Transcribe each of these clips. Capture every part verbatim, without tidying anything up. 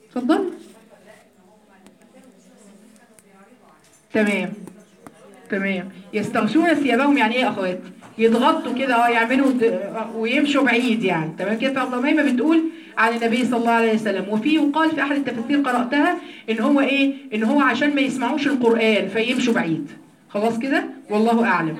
اتفضل. تمام تمام. يستغشون ثيابهم يعني ايه يا اخوات؟ يضغطوا كده، اه يعملوا ويمشوا بعيد يعني. تمام كده. فابو اميمه بتقول عن النبي صلى الله عليه وسلم، وفي يقال في احد التفاسير قراتها ان هو ايه، ان هو عشان ما يسمعوش القران فيمشوا بعيد. خلاص كده والله اعلم.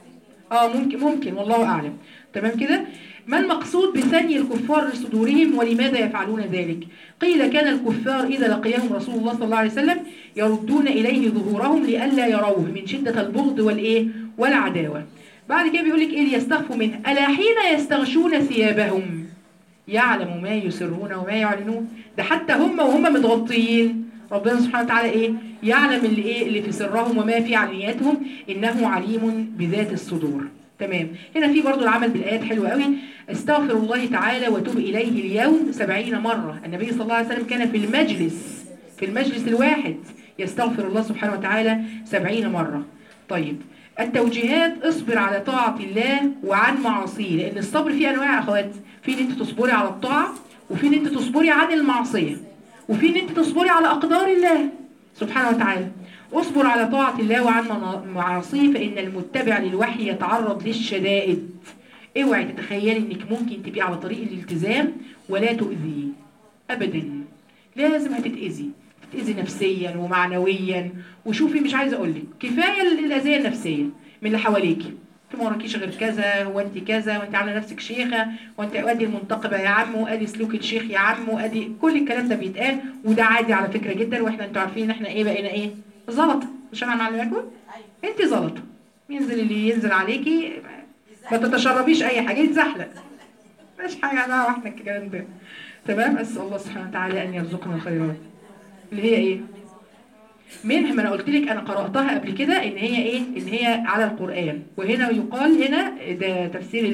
اه ممكن ممكن والله اعلم. تمام كده. ما المقصود بثني الكفار لصدورهم ولماذا يفعلون ذلك؟ قيل كان الكفار إذا لقيهم رسول الله صلى الله عليه وسلم يردون إليه ظهورهم لئلا يروه من شدة البغض والإيه والعداوة. بعد كده بيقول لك إيه ليستخفوا منه ألا حين يستغشون ثيابهم يعلم ما يسرون وما يعلنون. ده حتى هم وهم متغطيين ربنا سبحانه وتعالى ايه يعلم اللي ايه اللي في سرهم وما في علانياتهم انه عليم بذات الصدور. تمام. هنا في برضو العمل بالايات حلو قوي. استغفر الله تعالى وتوب اليه اليوم سبعين مره. النبي صلى الله عليه وسلم كان في المجلس في المجلس الواحد يستغفر الله سبحانه وتعالى سبعين مره. طيب التوجيهات اصبر على طاعة الله وعن معاصيه، لأن الصبر فيه أنواع يا أخوات. في إن أنت تصبري على الطاعة، وفي إن أنت تصبري عن المعصية، وفي إن أنت تصبري على أقدار الله سبحانه وتعالى. اصبر على طاعة الله وعن معاصيه فإن المتبع للوحي يتعرض للشدائد. اوعي تتخيلي إنك ممكن تبقي على طريق الالتزام ولا تؤذي أبدا. لازم هتتأذي، تأذي نفسيا ومعنويا. وشوفي مش عايزه اقول لك كفايه الاذيه النفسيه من اللي حواليكي. انت ما وراكيش غير كذا، وانت كذا، وانت عامله نفسك شيخه، وانت ادي المنتقبه يا عم، وادي سلوك الشيخ يا عم، وادي كل الكلام ده بيتقال. وده عادي على فكره جدا. واحنا انتوا عارفين ان احنا ايه بقينا ايه زلطه. مش انا معلماكم انت زلطه. ينزل اللي ينزل عليكي ما تتشربيش اي حاجه يتزحلق. مش حاجه بقى واحنا الكلام ده. تمام. اسال الله سبحانه وتعالى ان يرزقنا الخيرات اللي هي ايه منها. ما انا قلت لك انا قراتها قبل كده ان هي ايه ان هي على القران. وهنا يقال هنا ده تفسير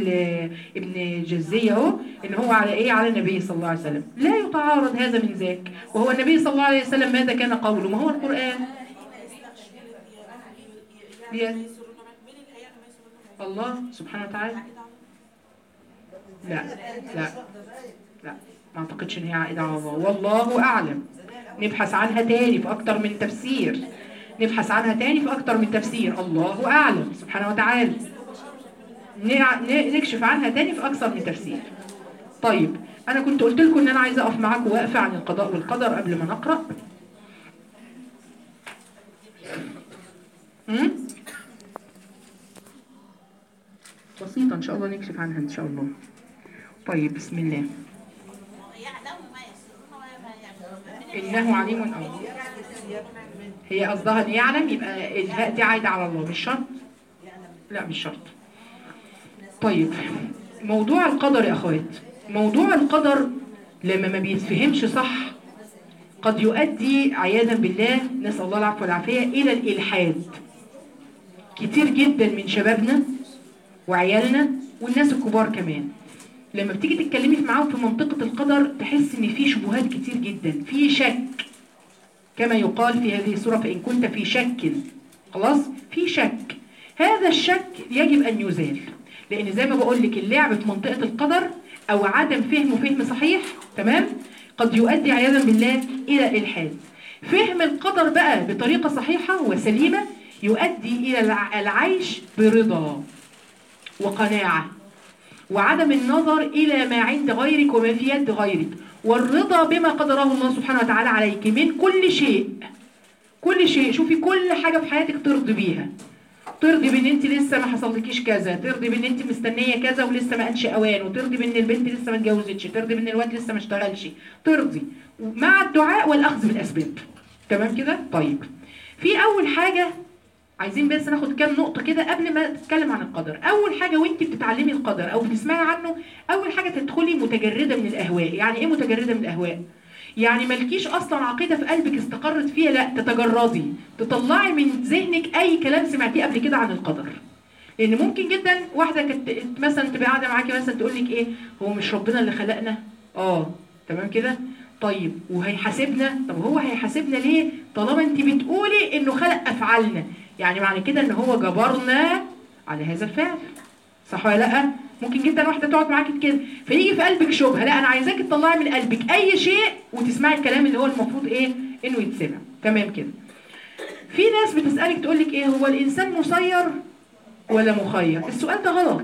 ابن جزية اهو ان هو على ايه على النبي صلى الله عليه وسلم. لا يتعارض هذا من ذاك. وهو النبي صلى الله عليه وسلم ماذا كان قوله؟ ما هو القران. الله سبحانه وتعالى. لا لا لا ما اعتقدش ان هي عائده على الله. والله اعلم. نبحث عنها تاني في أكتر من تفسير. نبحث عنها تاني في أكتر من تفسير. الله أعلم سبحانه وتعالى. نكشف عنها تاني في أكثر من تفسير. طيب أنا كنت قلت لكم إن أنا عايزة أقف معاكم وقفة عن القضاء والقدر قبل ما نقرأ. امم بسيطة إن شاء الله نكشف عنها إن شاء الله. طيب بسم الله. إنه عليم أو هي قصدها ان يعلم، يبقى الهاء دي عايده على الله مش شرط. لا مش شرط. طيب موضوع القدر يا اخوات، موضوع القدر لما ما بيتفهمش صح قد يؤدي عياذا بالله نسال الله العفو والعافيه الى الالحاد. كتير جدا من شبابنا وعيالنا والناس الكبار كمان لما بتيجي تتكلمي معاهم في منطقه القدر تحس ان في شبهات كتير جدا، في شك. كما يقال في هذه السورة فإن كنت في شك. خلاص في شك. هذا الشك يجب أن يزال. لأن زي ما بقول لك اللعب في منطقة القدر أو عدم فهمه فهم صحيح تمام قد يؤدي عياذا بالله إلى الإلحاد. فهم القدر بقى بطريقة صحيحة وسليمة يؤدي إلى العيش برضا وقناعة وعدم النظر إلى ما عند غيرك وما في يد غيرك، والرضا بما قدره الله سبحانه وتعالى عليك من كل شيء. كل شيء. شوفي كل حاجة في حياتك ترضي بيها. ترضي بان انت لسه ما حصلكيش كذا، ترضي بان انت مستنيه كذا ولسه ما قالش اوان، وترضي بان البنت لسه ما اتجوزتش، ترضي بان الواد لسه ما اشتغلش. ترضي مع الدعاء والاخذ بالاسباب. تمام كده. طيب في اول حاجه عايزين بس ناخد كام نقطة كده قبل ما نتكلم عن القدر. أول حاجة وانت بتتعلمي القدر أو بتسمعي عنه، أول حاجة تدخلي متجردة من الأهواء. يعني إيه متجردة من الأهواء؟ يعني مالكيش أصلا عقيدة في قلبك استقرت فيها، لا تتجردي، تطلعي من ذهنك أي كلام سمعتيه قبل كده عن القدر. لأن ممكن جدا واحدة كانت مثلا تبقى قاعدة معاكي مثلا تقول لك إيه، هو مش ربنا اللي خلقنا؟ آه تمام كده. طيب وهيحاسبنا؟ طب هو هيحاسبنا ليه طالما انت بتقولي انه خلق افعالنا؟ يعني معنى كده ان هو جبرنا على هذا الفعل، صح ولا لا؟ ممكن جدا واحده تقعد معاكي كده فيجي في قلبك شبهه، لا انا عايزاكي تطلعي من قلبك اي شيء وتسمعي الكلام اللي هو المفروض ايه انه يتسمع. تمام كده. في ناس بتسالك تقول لك ايه هو الانسان مسير ولا مخير؟ السؤال ده غلط.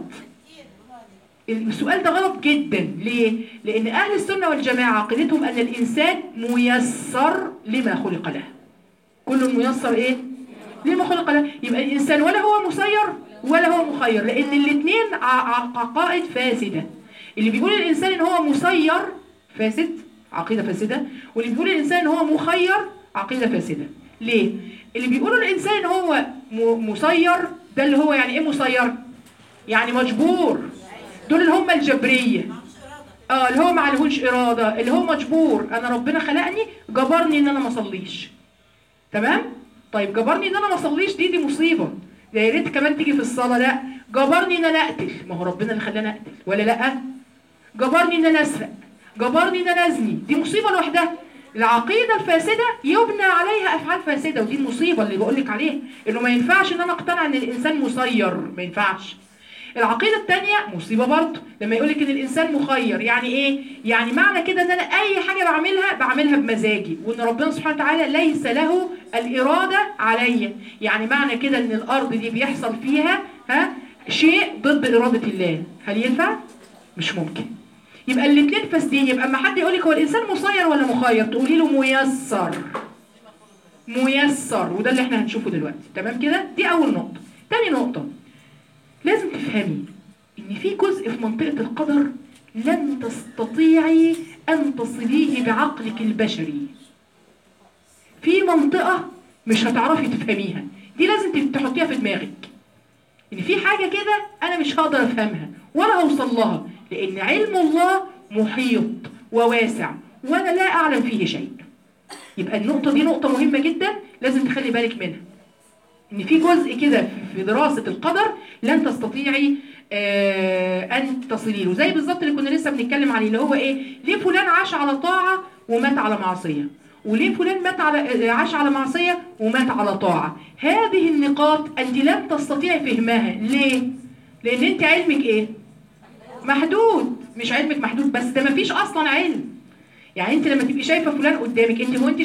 السؤال ده غلط جدا. ليه؟ لان اهل السنه والجماعه عقيدتهم ان الانسان ميسر لما خلق له. كل ميسر ايه لما خلق له. يبقى الانسان ولا هو مسير ولا هو مخير، لان الاثنين عقائد فاسده. اللي بيقول الانسان ان هو مسير فاسد، عقيده فاسده، واللي بيقول الانسان ان هو مخير عقيده فاسده. ليه؟ اللي بيقولوا الانسان ان هو مسير ده اللي هو يعني ايه مسير؟ يعني مجبور. دول اللي هم الجبريه. اه اللي هو ما عليهوش اراده، اللي هو مجبور. انا ربنا خلقني جبرني ان انا ما اصليش. تمام؟ طيب جبرني ان انا ما اصليش دي دي مصيبه. ده يا ريت كمان تيجي في الصلاه. لا جبرني ان انا اقتل، ما هو ربنا اللي خلاني اقتل ولا لا؟ جبرني ان انا اسرق، جبرني ان انا ازني، دي مصيبه لوحدها. العقيده الفاسده يبنى عليها افعال فاسده، ودي المصيبه اللي بقول لك عليها، انه ما ينفعش ان انا اقتنع ان الانسان مسير، ما ينفعش. العقيده الثانيه مصيبه برضه لما يقول لك ان الانسان مخير. يعني ايه؟ يعني معنى كده ان انا اي حاجه بعملها بعملها بمزاجي، وان ربنا سبحانه وتعالى ليس له الاراده عليا. يعني معنى كده ان الارض دي بيحصل فيها ها شيء ضد اراده الله. هل ينفع؟ مش ممكن. يبقى الاثنين فاسدين. يبقى اما حد يقول لك هو الانسان مسير ولا مخير تقولي له ميسر. ميسر، وده اللي احنا هنشوفه دلوقتي. تمام كده؟ دي اول نقطه. تاني نقطه لازم تفهمي ان في جزء في منطقه القدر لن تستطيعي ان تصليه بعقلك البشري. في منطقه مش هتعرفي تفهميها، دي لازم تحطيها في دماغك. ان في حاجه كده انا مش هقدر افهمها ولا هوصل لها، لأن علم الله محيط وواسع وأنا لا أعلم فيه شيء. يبقى النقطة دي نقطة مهمة جدا لازم تخلي بالك منها. إن في جزء كده في دراسة القدر لن تستطيعي آه أن تصلي له. زي بالظبط اللي كنا لسه بنتكلم عليه اللي هو إيه؟ ليه فلان عاش على طاعة ومات على معصية؟ وليه فلان مات على عاش على معصية ومات على طاعة؟ هذه النقاط أنت لن تستطيعي فهمها. ليه؟ لأن أنت علمك إيه؟ محدود. مش علمك محدود بس، ده مفيش اصلا علم. يعني انت لما تبقي شايفه فلان قدامك انت هو انت